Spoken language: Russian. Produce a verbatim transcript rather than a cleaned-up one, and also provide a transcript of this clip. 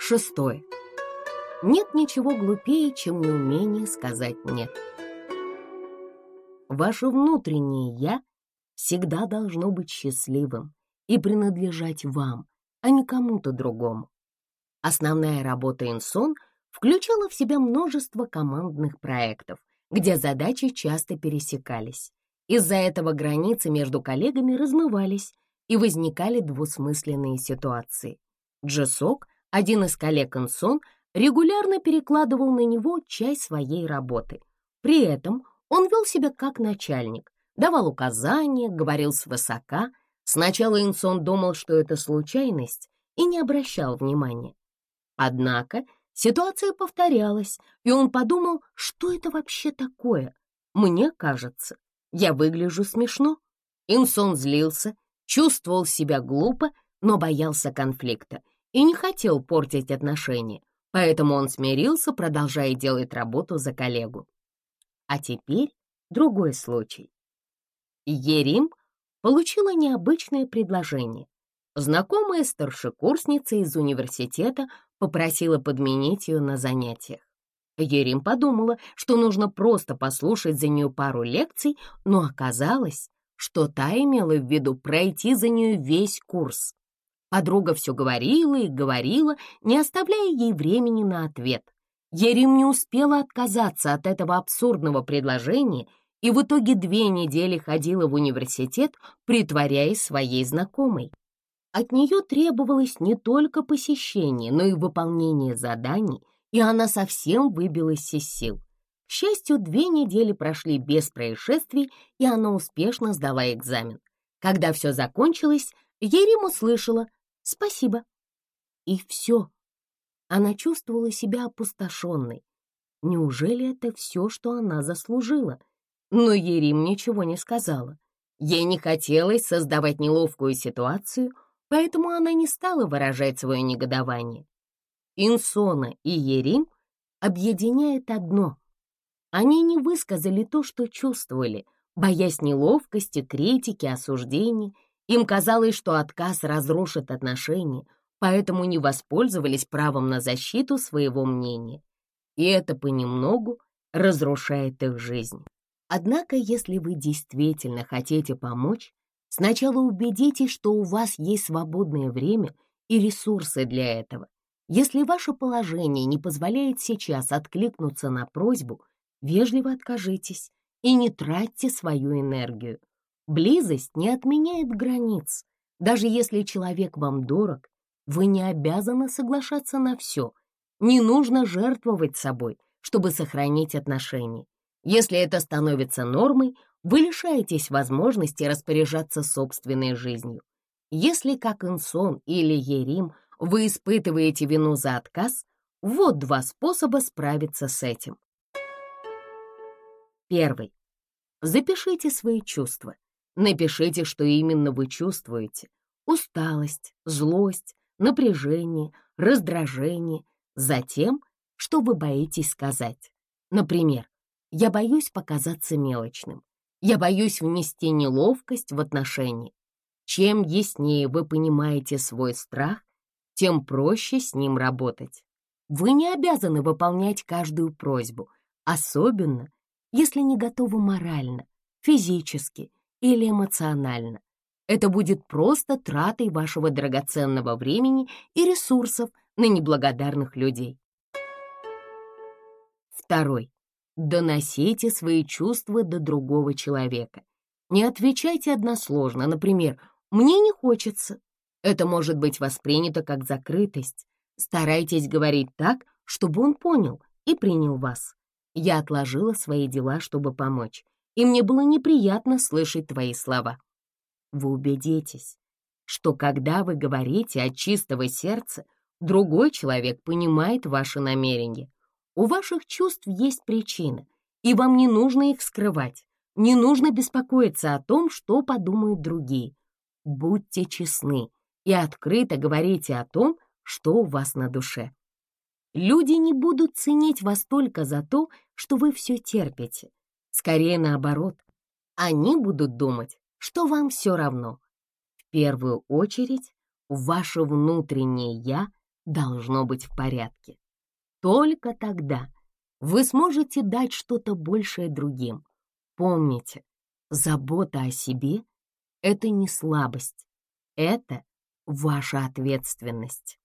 Шестое. Нет ничего глупее, чем неумение сказать «нет». Ваше внутреннее «я» всегда должно быть счастливым и принадлежать вам, а не кому-то другому. Основная работа Инсон включала в себя множество командных проектов, где задачи часто пересекались. Из-за этого границы между коллегами размывались и возникали двусмысленные ситуации. Джесок, один из коллег Инсон, регулярно перекладывал на него часть своей работы. При этом он вел себя как начальник, давал указания, говорил свысока. Сначала Инсон думал, что это случайность, и не обращал внимания. Однако ситуация повторялась, и он подумал, что это вообще такое? Мне кажется, я выгляжу смешно. Инсон злился, чувствовал себя глупо, но боялся конфликта и не хотел портить отношения, поэтому он смирился, продолжая делать работу за коллегу. А теперь другой случай. Ерим получила необычное предложение. Знакомая старшекурсница из университета попросила подменить ее на занятиях. Ерим подумала, что нужно просто послушать за нее пару лекций, но оказалось, что та имела в виду пройти за нее весь курс. Подруга все говорила и говорила, не оставляя ей времени на ответ. Ерим не успела отказаться от этого абсурдного предложения и в итоге две недели ходила в университет, притворяясь своей знакомой. От нее требовалось не только посещение, но и выполнение заданий, и она совсем выбилась из сил. К счастью, две недели прошли без происшествий, и она успешно сдала экзамен. Когда все закончилось, Ерим услышала «спасибо». И все. Она чувствовала себя опустошенной. Неужели это все, что она заслужила? Но Ерим ничего не сказала. Ей не хотелось создавать неловкую ситуацию, поэтому она не стала выражать свое негодование. Инсона и Ерим объединяет одно. Они не высказали то, что чувствовали, боясь неловкости, критики, осуждений. Им казалось, что отказ разрушит отношения, поэтому не воспользовались правом на защиту своего мнения. И это понемногу разрушает их жизнь. Однако, если вы действительно хотите помочь, сначала убедитесь, что у вас есть свободное время и ресурсы для этого. Если ваше положение не позволяет сейчас откликнуться на просьбу, вежливо откажитесь и не тратьте свою энергию. Близость не отменяет границ. Даже если человек вам дорог, вы не обязаны соглашаться на все. Не нужно жертвовать собой, чтобы сохранить отношения. Если это становится нормой, вы лишаетесь возможности распоряжаться собственной жизнью. Если, как Инсон или Ерим, вы испытываете вину за отказ, вот два способа справиться с этим. Первый. Запишите свои чувства. Напишите, что именно вы чувствуете. Усталость, злость, напряжение, раздражение. Затем, что вы боитесь сказать. Например, «Я боюсь показаться мелочным». «Я боюсь внести неловкость в отношения». Чем яснее вы понимаете свой страх, тем проще с ним работать. Вы не обязаны выполнять каждую просьбу, особенно если не готовы морально, физически или эмоционально. Это будет просто тратой вашего драгоценного времени и ресурсов на неблагодарных людей. Второй. Доносите свои чувства до другого человека. Не отвечайте односложно, например, «мне не хочется». Это может быть воспринято как закрытость. Старайтесь говорить так, чтобы он понял и принял вас. Я отложила свои дела, чтобы помочь, и мне было неприятно слышать твои слова. Вы убедитесь, что когда вы говорите от чистого сердца, другой человек понимает ваши намерения. У ваших чувств есть причина, и вам не нужно их скрывать. Не нужно беспокоиться о том, что подумают другие. Будьте честны и открыто говорите о том, что у вас на душе. Люди не будут ценить вас только за то, что вы все терпите. Скорее наоборот. Они будут думать, что вам все равно. В первую очередь, ваше внутреннее «я» должно быть в порядке. Только тогда вы сможете дать что-то большее другим. Помните, забота о себе — это не слабость, это ваша ответственность.